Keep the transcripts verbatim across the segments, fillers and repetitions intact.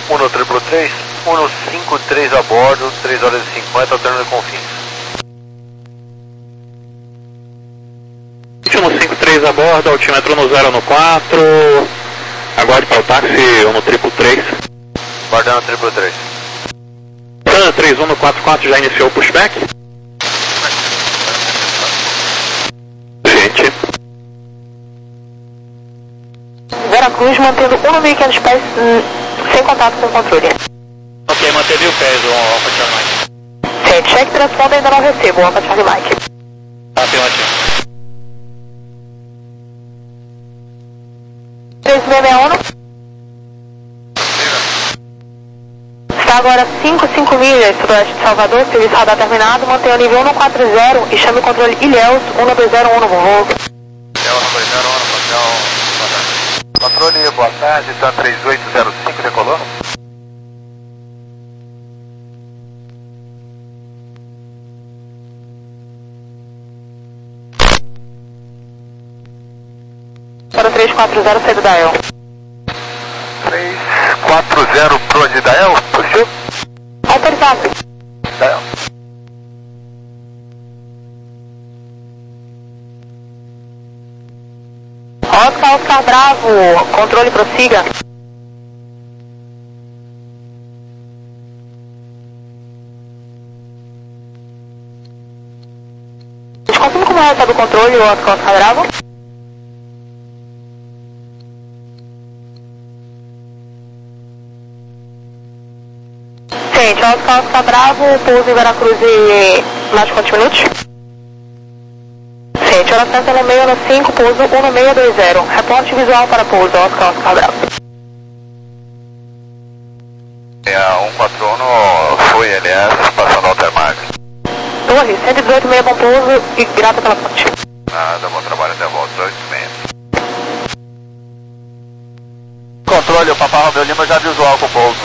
um três três, um cinco três a bordo, três horas e cinquenta, ao término de Confins. um cinco três a bordo, altímetro no zero no quatro, aguarde para o táxi um três três. Guardando três três. Sun três um no quatro quatro já iniciou o pushback? Gente. Veracruz mantendo um mil e quinhentos pés hum, sem contato com o controle. Ok, manteve mil pés, o Alpha Charlie Mike. Sim, check transponder ainda não recebo, Alpha Charlie Mike. Afirmativo. três seis seis um. Está agora cinco, cinco milhas sudoeste de Salvador, serviço radar terminado, mantenha o nível um quatro zero e chame o controle Ilhéus um dois zero um no voo. Ilhéus um dois zero um, controle, boa tarde, TAM três oito zero cinco, decolou? Para três quatro zero, saída da El. três quatro zero pro de Dael, puxou? Autorizado. Dael. Oscar, Oscar Bravo, controle prossiga. Confirma como é o controle, Oscar, Oscar Bravo. Gente, Oscar, Oscar Bravo, pouso em Veracruz e mais quantos minutos? Gente, hora certa no meio, no cinco, pouso um seis dois zero. Reporte visual para pouso, Oscar, Oscar Bravo. É, a um quatro um foi, aliás, passando Alter Mar. Torre, cento e dezoito meia, bom pouso e grata pela ponte. Nada, bom trabalho, até a volta, dezoito meia. Controle, o Papá Romeu Lima já visual com o pouso.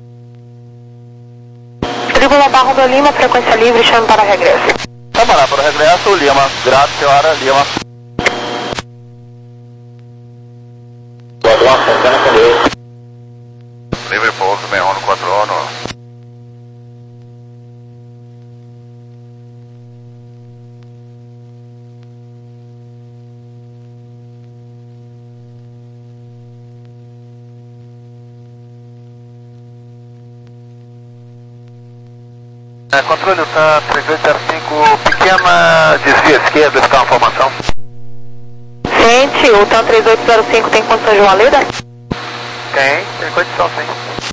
Trigo Lombar Romeu Lima, frequência livre, chame para regresso. Vamos lá, para o regresso, Lima. Grato, senhora, Lima. Livre pouso, meio um quatro um. É, controle, tá três oito zero cinco, pequena desvia esquerda, está na formação. Gente, o TAM três oito zero cinco tem condições de uma leda? Tem, tem condição sim.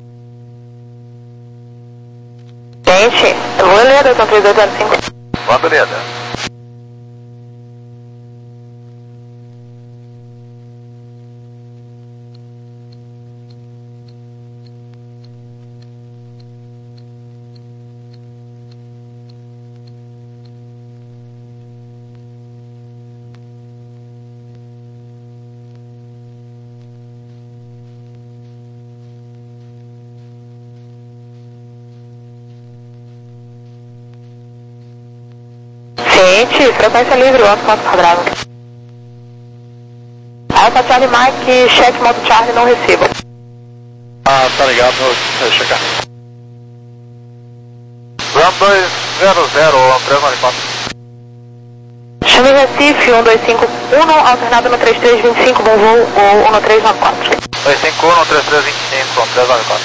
Gente, eu vou ler o TAM três oito zero cinco. Quando leda? Gente, frequência livre, Oscar, Oscar Bravo. Alpha Charlie Mike, cheque modo Charlie, não recebo. Ah, tá ligado, vou checar. Ram dois zero zero, três nove quatro. Chame Recife, um dois cinco um, alternado no três três dois cinco, bom voo, ou um três nove quatro. dois cinco um, três três dois cinco, três nove quatro.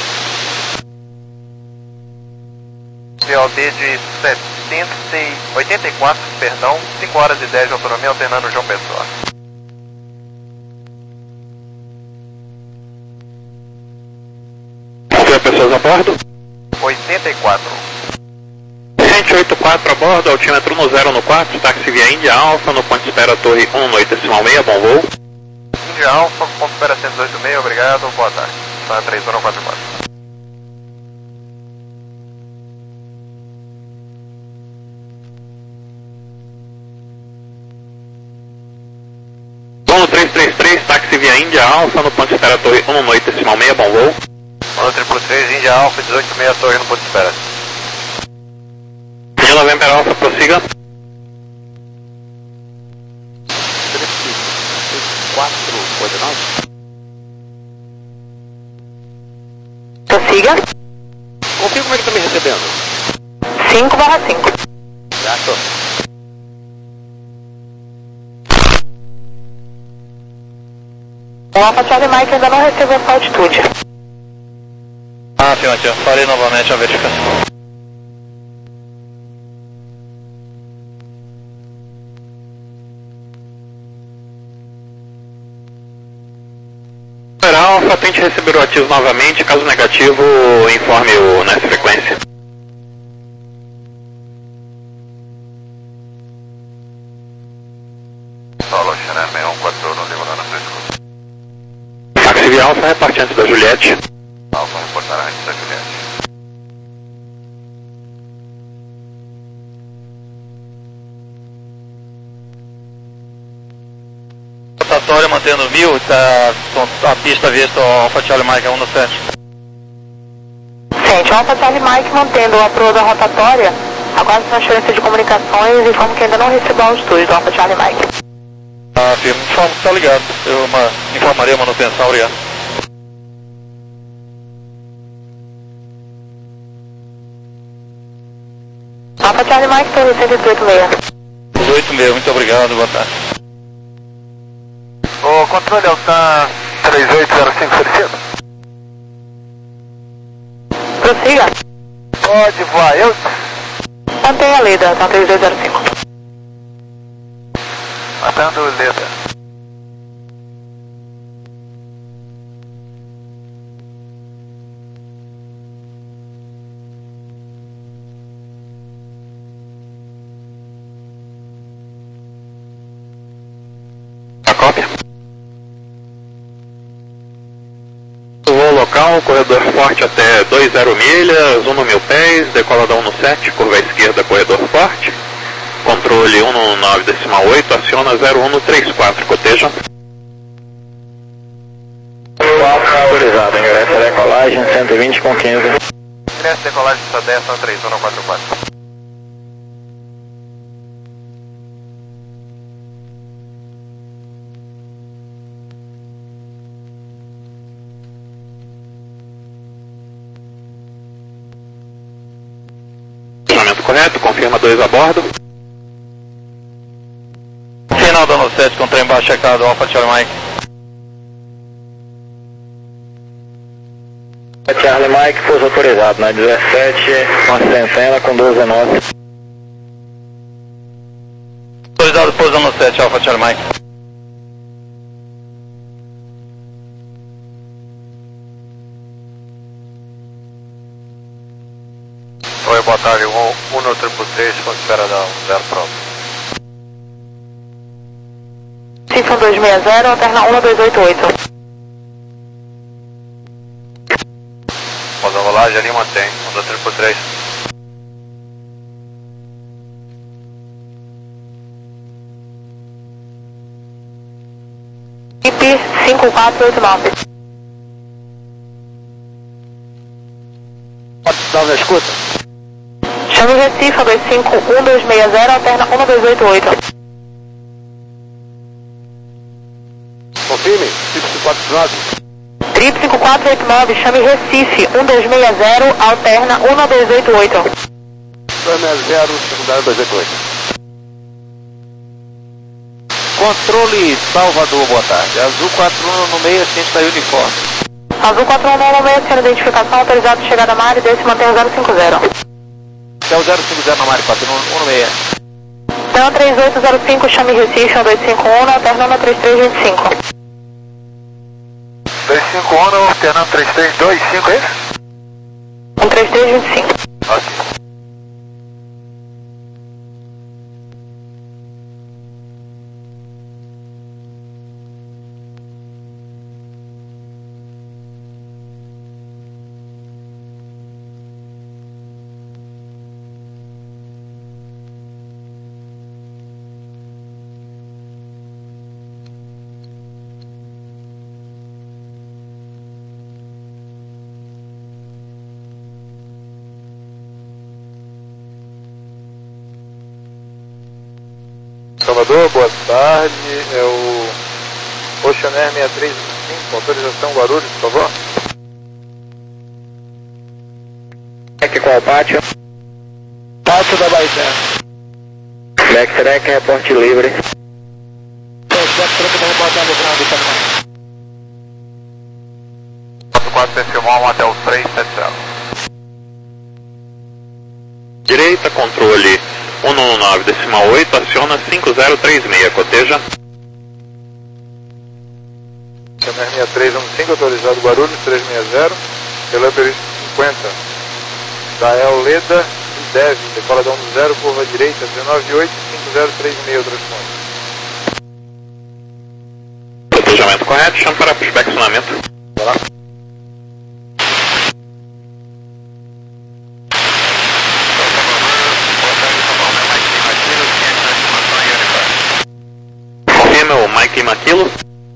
P O D de setenta, oitenta e quatro, perdão, cinco horas e dez de autonomia, alternando João Pessoa. Tem pessoas a bordo? oitenta e quatro. cento e oitenta e quatro a bordo, altímetro no zero no quatro, táxi via Índia Alfa, no ponto de espera Torre um oito decimal seis, bom voo. Índia Alfa, ponto de espera cento e dezoito meio, obrigado, boa tarde. Tá três um quatro quatro. três três três, táxi via Índia Alfa, no ponto de espera Torre um oito decimal seis, bom voo. um três três, Índia Alfa, dezoito meia, torre no ponto de espera. Índia November Alfa, prossiga. quatro, oito nove. Prossiga. Diga. Confirma como é que tá me recebendo. cinco barra cinco. Certo. O Alpha Charlie Mike ainda não recebeu essa altitude. Ah, afirmativo. Farei novamente a verificação. Alfa, tente receber o ativo novamente, caso negativo, informe o nessa frequência. Solo, Chanel seis um quatro um, demorando a frescura. Táxi via Alfa, reparte antes da Juliette. Alfa, reportar antes da Juliette. Rotatória mantendo mil, tá, a pista vista ao Alpha Charlie Mike um no sete. Gente, o Alpha Charlie Mike mantendo a proa da rotatória, aguarda transferência de comunicações e informa que ainda não recebeu a altitude do Alpha Charlie Mike. Ah, firme, informa que tá ligado. Eu uma, informarei a manutenção, obrigado. Alpha Charlie Mike, torre cento e dezoito seis. dezoito seis, muito obrigado, boa tarde. O controle Altan três oito zero cinco solicita. Prossiga. Pode voar, eu? Mantenha a leda, Altan três oito zero cinco. Matando leda. A cópia. Voo local, corredor forte até dois zero milhas, um no mil pés, decola da um no sete, curva à esquerda, corredor forte. Controle um no nove decimal oito, aciona zero um no trinta e quatro, coteja. Autorizado, ingresso a decolagem cento e vinte com quinze. Ingresso decolagem só dez, são três um no quatro quatro. Correto, confirma dois a bordo. Final dando sete com trem baixo checado, Alpha Charlie Mike. Charlie Mike, pouso autorizado, na dezessete, uma centena com doze nove. Autorizado, pouso dando sete, Alpha Charlie Mike. Oi, boa tarde, um no triplo três, com espera da zero prova. Cifra dois seis zero, alterna um dois oito oito. Após a rolagem ali mantém, um no triplo três. I P cinco quatro oito nove. Pode dar na escuta? Chame Recife dois cinco um dois seis zero, alterna um dois oito oito. Confirme, cinco quatro nove. Trip cinco quatro oito nove, chame Recife um dois seis zero, alterna um dois oito oito. dois seis zero, secundário dois oito oito. Controle Salvador, boa tarde. Azul quatro um no meio, ciente da uniforme. Azul quatro um no meio, sendo identificação, autorizado de chegada a mar e desse mantém o zero cinco zero. É o zero cinco zero na Mari quatro um no meio. Então três oito zero cinco, chame Recife um dois cinco um, alterna um três três dois cinco. dois cinco um, alternando três três dois cinco, é isso? um três três dois cinco. Ok. Salvador, boa tarde. É o Ocean Air seis três cinco, autorização Guarulhos, por favor. Backtrack, qual pátio? Pátio da Baité. Backtrack, reporte livre. Backtrack, vamos botar no ground também. quatro C um até o três sete zero. Direita, controle um um nove decimal oito, aciona cinco zero três seis, coteja. C M R sessenta e três um cinco, autorizado Guarulhos, trezentos e sessenta, Delamber cinquenta, Dael Leda e Dev, decola da um zero, curva direita, dezenove oito, cinco zero três seis, transponder. Cotejamento correto, chama para pushback acionamento. Vai lá. Confirma o Mike Maquilo.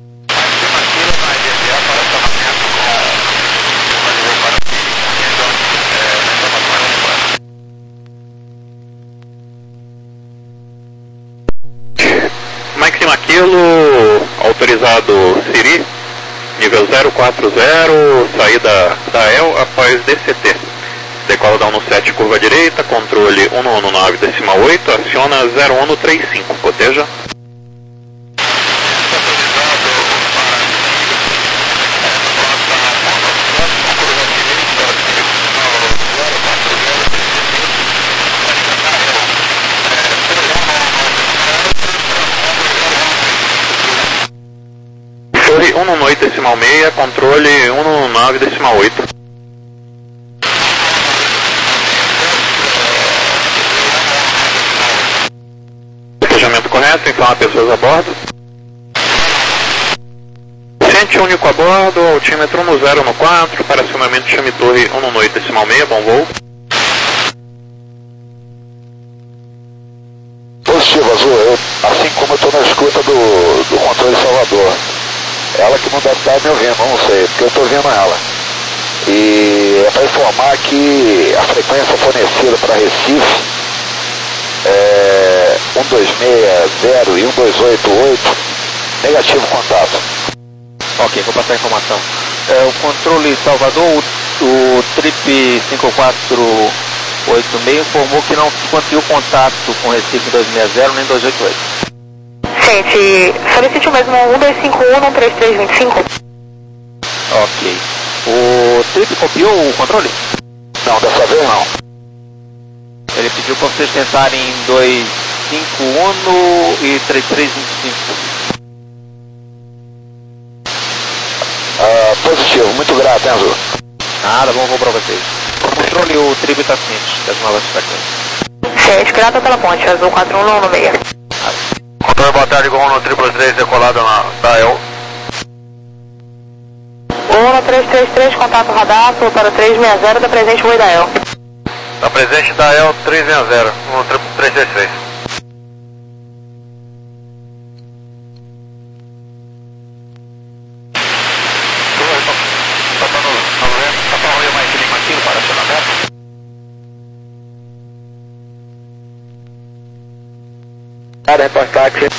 Mike Maquilo, autorizado Siri, nível zero quatro zero, saída da E L após D C T. Decola da um sete, curva direita, controle um um nove decimal oito, aciona zero um três cinco, coteja. um um oito decimal seis, controle um um nove decimal oito. Cotejamento correto, informa pessoas a bordo. Ciente único a bordo, altímetro um zero um quatro, para acionamento chame torre um um oito decimal seis, bom voo. Positivo, Azul, eu, assim como eu estou na escuta do, do controle Salvador. Ela que não deve estar me ouvindo, não sei, porque eu estou ouvindo ela. E é para informar que a frequência fornecida para Recife é um dois seis zero e um dois oito oito, negativo contato. Ok, vou passar a informação. É, o controle Salvador, o, o Trip cinco quatro oito seis informou que não conseguiu contato com Recife dois seis zero nem dois oito oito. Gente, solicite o mesmo um dois cinco um, um três três dois cinco. Ok. O Trip copiou o controle? Não, dessa vez não. Ele pediu para vocês tentarem dois cinco um e três três dois cinco. Ah, positivo, muito grato, hein, Azul? Nada, bom voo para vocês. O controle, o Trip está ciente das novas frequências. Gente, grata pela ponte, azul quatro um um seis. Controle, boa tarde, com o triplo três decolado na da E L. um três três três, contato radar, para o três seis zero da presente Oi da E L. Da presente da E L três seis zero, no triplo três três três. Para repórter táxi.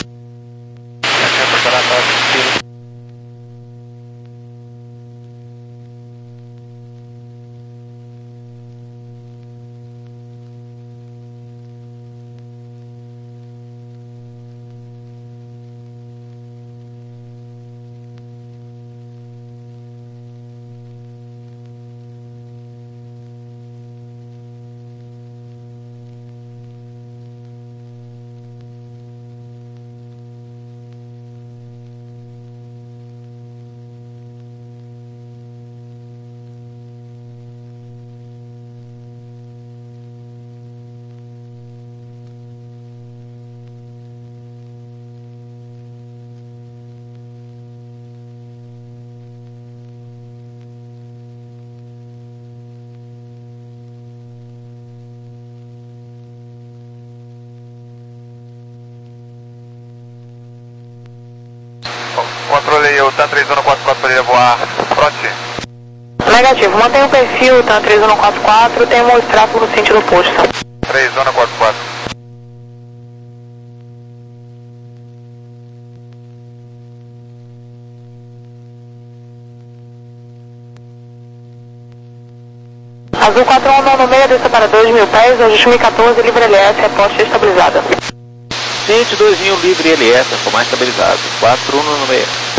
Controle, o TAN três um quatro quatro poderia voar fronte? Negativo, mantenha o perfil, TAN três um quatro quatro, temos tráfego no sentido oposto. três um quatro quatro. Azul quatro um nove seis, desça para dois mil pés, ajuste mil e quatorze, livre L S, reposte estabilizada. Cento e dois mil livre L S, informar estabilizado. quatro um nove seis.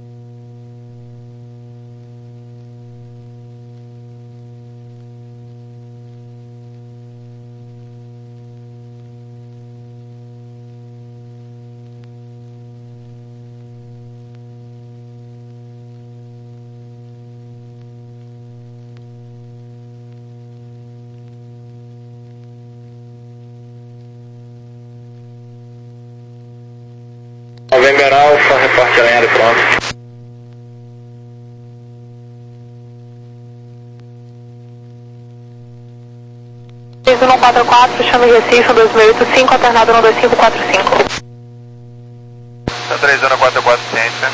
November Alpha, reporte alinhado pronto. seis um quatro quatro, chame Recife, dois mil e oito, cinco, alternado um dois cinco quatro cinco. três um quatro quatro, ciência.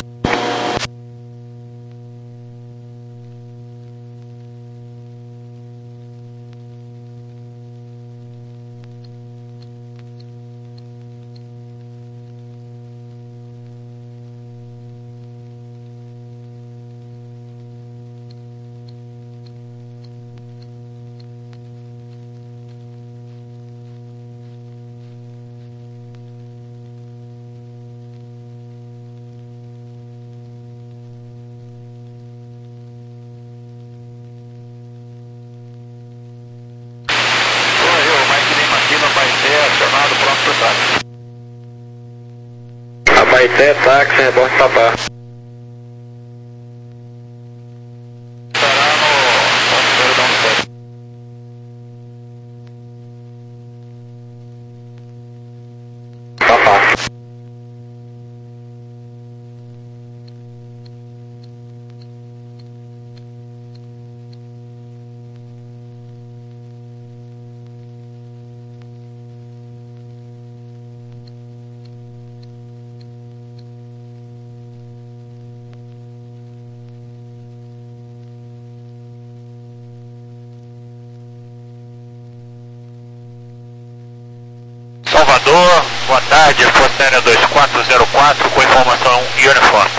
Abaité, táxi, rebordo Papá. Papá. Salvador, boa tarde, Força Aérea dois quatro zero quatro com informação uniforme.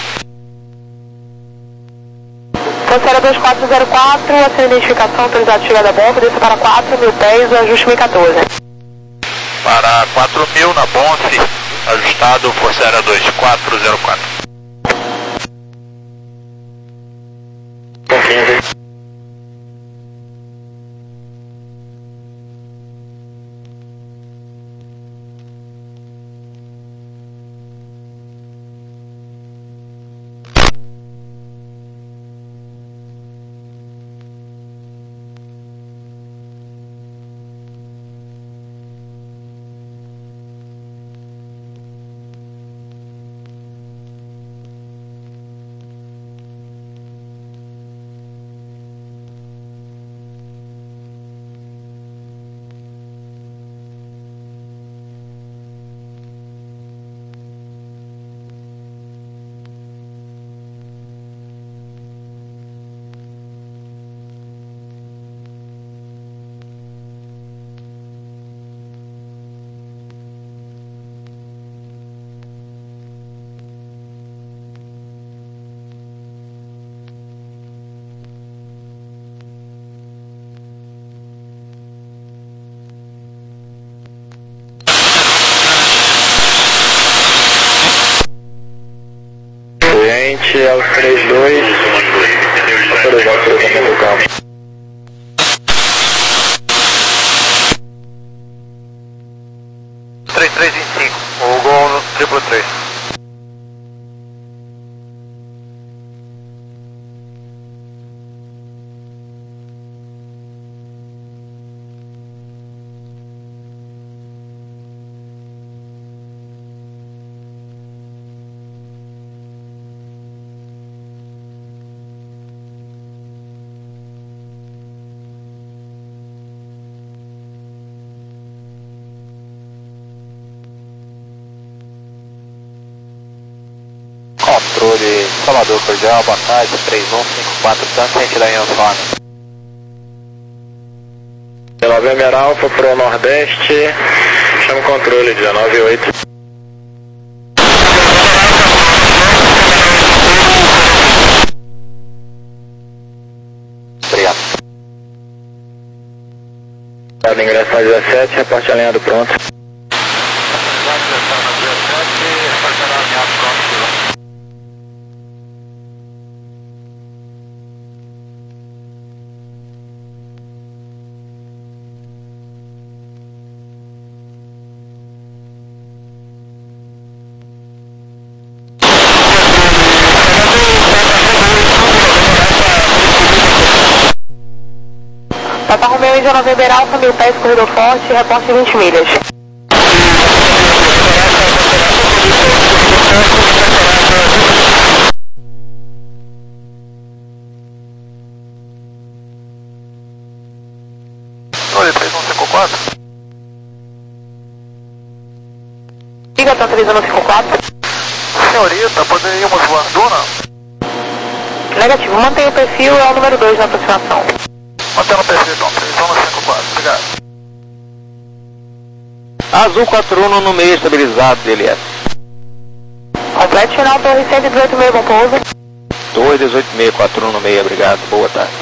Força Aérea dois quatro zero quatro, a sua identificação autorizada de chegada a bordo, desça para quatro mil pés, ajuste mil e quatorze. Para quatro mil na Bonce, ajustado Força Aérea dois quatro zero quatro. Com quinze. Cliente é o três dois, autorizar o cruzamento do campo. três três vinte e cinco, o gol no triplo três. Controle Salvador Cordial, boa tarde, três um cinco quatro, tanto gente da uniforme. November Alpha pro Nordeste, chama o controle dezenove oito. Obrigado. Pode ingressar dezessete, reporte alinhado pronto. Papa Romeo Índia November Alfa, mil pés, corredor forte, reporte vinte milhas. Oi, três um cinco quatro. Liga, tá três um cinco quatro. Senhorita, poderíamos voar Duna? Negativo, mantenha o perfil, é o número dois na aproximação. Mantendo o perfil, então, três um cinco quatro, obrigado. Azul quatro um no meio estabilizado, D L S. Completo final, torre cento e dezoito meio, bom pouso. Torre dezoito seis quatro um no meio, obrigado, boa tarde.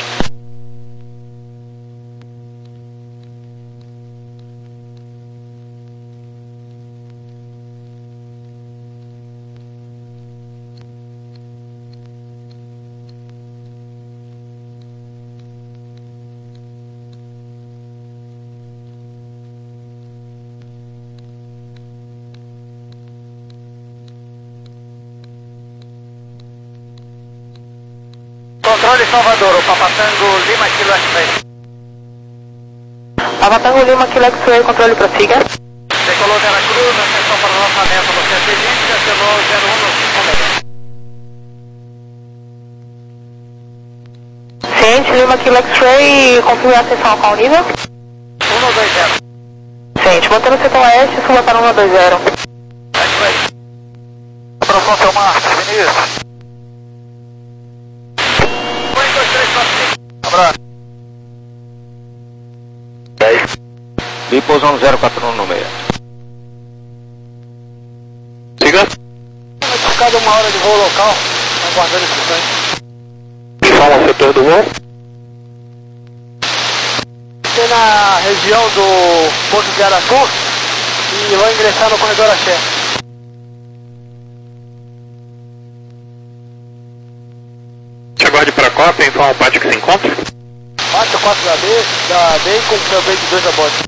Controle Salvador, o Papa Tango Lima Kilo X-Ray. Papa Tango Lima Kilo X-Ray, controle prossiga. Decolou Veracruz, atenção para o lançamento no cento e vinte, acionou zero um no cinco meia. Ciente, Lima Kilo X-Ray, confirme a ascensão ao qual nível? um dois zero. Ciente, mantendo o setor oeste, suba para um dois zero. X-Ray. Aproximou seu Marcos, Vinícius. Abraço. Lipousão zero quatro um no meio. Siga. Cada uma hora de voo local, aguardando instruções. Fala o setor do voo. Estou na região do Porto de Aratu e vou ingressar no corredor Axé. Te aguarde para a Copa, informa o pátio que se encontra. quatro quatro da B, da B com seu B de dois a bordo.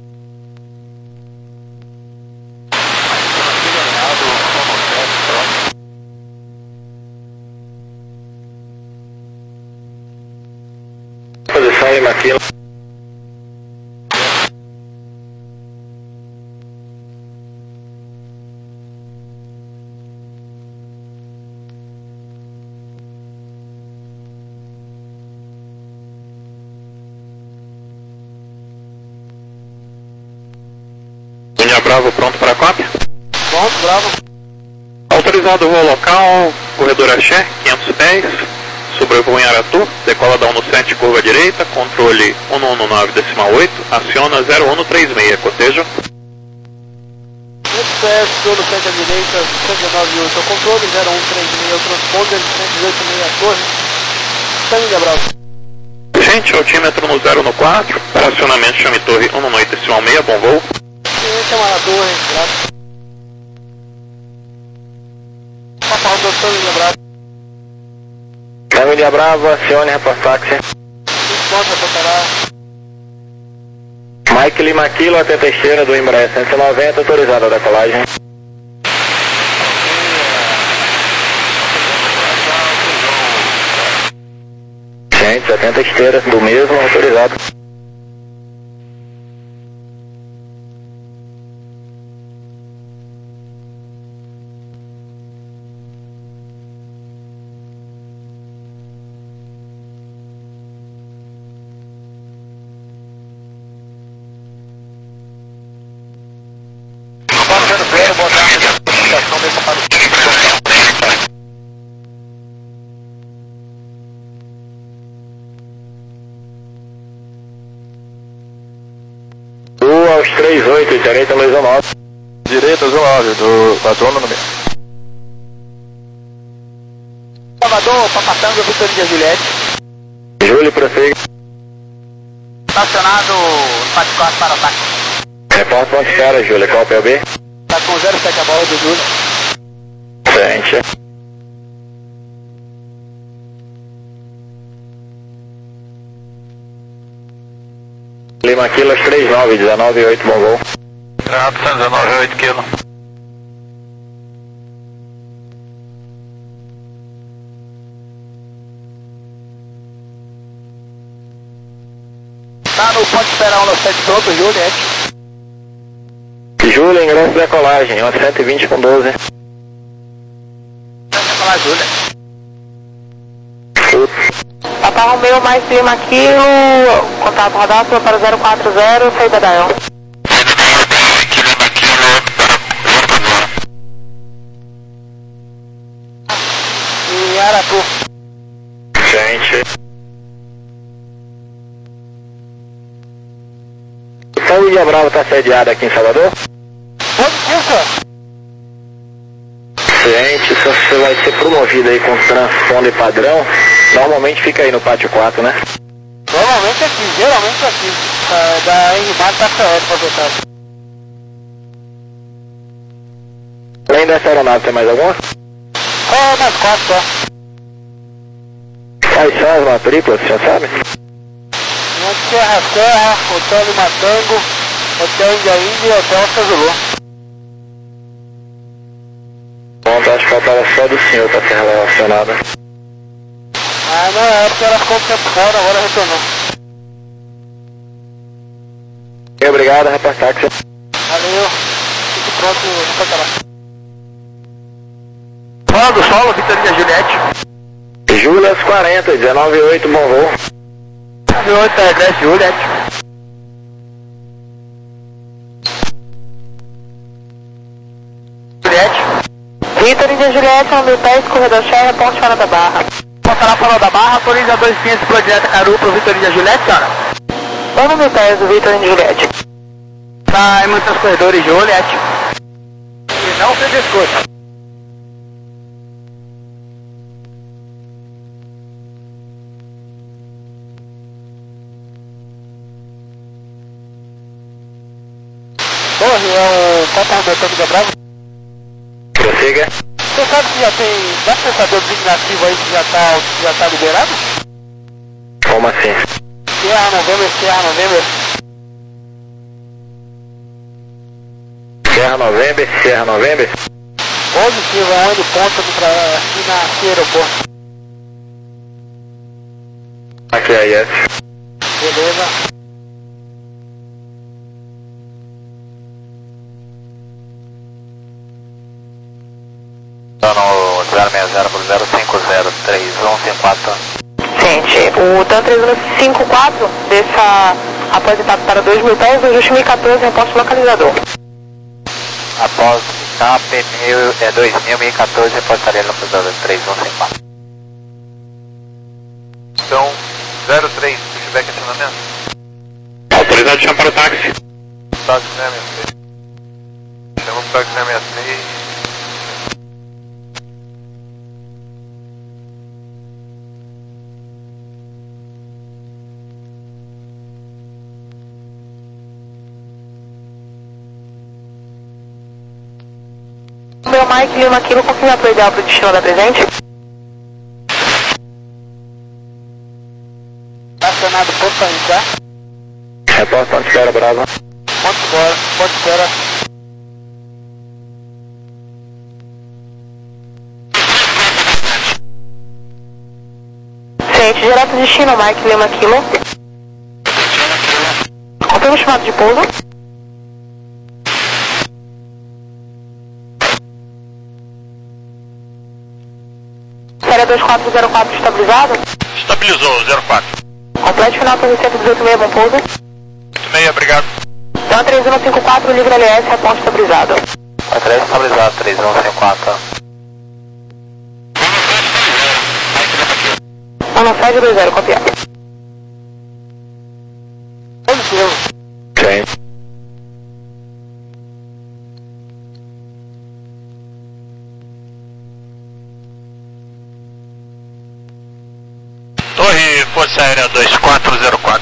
Posição Lima Kilo. Linha Bravo pronto para a Copa. Pronto, bravo. Autorizado o voo local, corredor Axé, quinhentos pés, sobrevoo em Aratu, decola da um no sete, curva direita, controle um um nove decimal oito, aciona zero um três seis, cotejo. quinhentos pés, solo sete à direita, cento e nove oito ao controle, zero um três seis ao transponder, cento e dezoito meio à torre. Sangue bravo. Gente, altímetro no zero no quatro, para acionamento chame torre um um oito decimal seis, bom voo. Ciência na torre, bravo. Papa Rodoção, linha bravo. Família Bravo, acione reportaxe. Pronto, reportará. Mike Lima Kilo até Teixeira do Embraer cento e noventa, autorizada a decolagem. cento e setenta esteiras do mesmo, autorizado. O aos três oito, direita Luiz nove. Direita Luiz nove, do quatro um no meio. Salvador, Papa Tango, Vitor de Juliette. Júlio, prossiga. Estacionado quatro quatro para ataque. Repórter Ponte Espera, Júlia, qual é o P O B? Tá com zero sete a bordo, Júlia. Frente. Lima Quilos três nove, dezenove oito, bom voo. Trato, dezenove oito quilo. Tá no ponto esperar um sete pronto, Juliette. Júlia, ingresso de decolagem, uma cento e vinte com doze. Decolar, Júlia. Papa Romeu mais Lima Kilo, contato rodado para zero quatro zero, saída da El. E Aratu. Gente. Então o Ilha Brava está sediado aqui em Salvador? Positivo, Gente, se você vai ser promovido aí com transponder padrão, normalmente fica aí no pátio quatro, né? normalmente aqui, geralmente aqui. É, da R M A tá certo pra botar. Além dessa aeronave, tem mais alguma? Só mais quatro só. Quais são as matrículas, você já sabe? Uma de Serra Serra, Hotel Lima Tango, Hotel Índia Índia e Hotel Cazulô. Bom, acho que faltava só do senhor para ser relacionada. Ah, na época ela ficou um tempo fora, agora retornou. E obrigado, reportáxi. Valeu, fique pronto, reportar lá. Fala do solo, Vitorina Juliette. Júlia quarenta, dezenove oito, bom voo. dezenove oito, é Juliette. Juliette. Vitor Índia Juliette, nome dez, corredor Serra, ponte fora da Barra. Posso lá fora da Barra, Corinthians dois quinhentos para direita Caru pro Vitor Índia Juliette, senhora? O nome dez do Vitor Índia Juliette. Tá em muitos corredores, Juliette. E não se discute. Torre, é o Copa Roberto da Brava. Prossiga. Você sabe que já tem, dá pra saber o designativo aí que já tá, que já tá liberado? Como assim? Sierra November, Sierra November. Serra November, Serra November. Positivo, é onde ponta pra, aqui na aqui aeroporto. Aqui é yes. Beleza. Tá no zero seis zero por zero cinco zero três um cinco quatro. Gente, o TAN três um cinco quatro, desça após etapa para dois mil pés, ajuste mil e quatorze, reposto localizador. Após K P é dois mil e quatorze, reportaria no cruzador três um cinco quatro. Então, zero três, pushback acionamento. Autorizado de chão para o táxi. Táxi seis seis seis. Chama o táxi seis seis seis. Meu Mike Lima Kilo, confirma para o ideal para o destino da presente. Acionado ponto para entrar. Repórter Ponte Espera, Brava. Ponto fora, ponto fora. Gente, direto destino, Mike Lima Kilo. Confirma o chamado de pouso. Série dois quatro zero quatro estabilizado. Estabilizou, zero quatro. Complete final para cento e dezoito meia, bom pouso. oito seis, obrigado. Então três um cinco quatro, livre L S, reposto estabilizado. três estabilizado, três um cinco quatro. um nove sete dois zero, copiado. Positivo. Sim. Torre Força Aérea dois quatro zero quatro.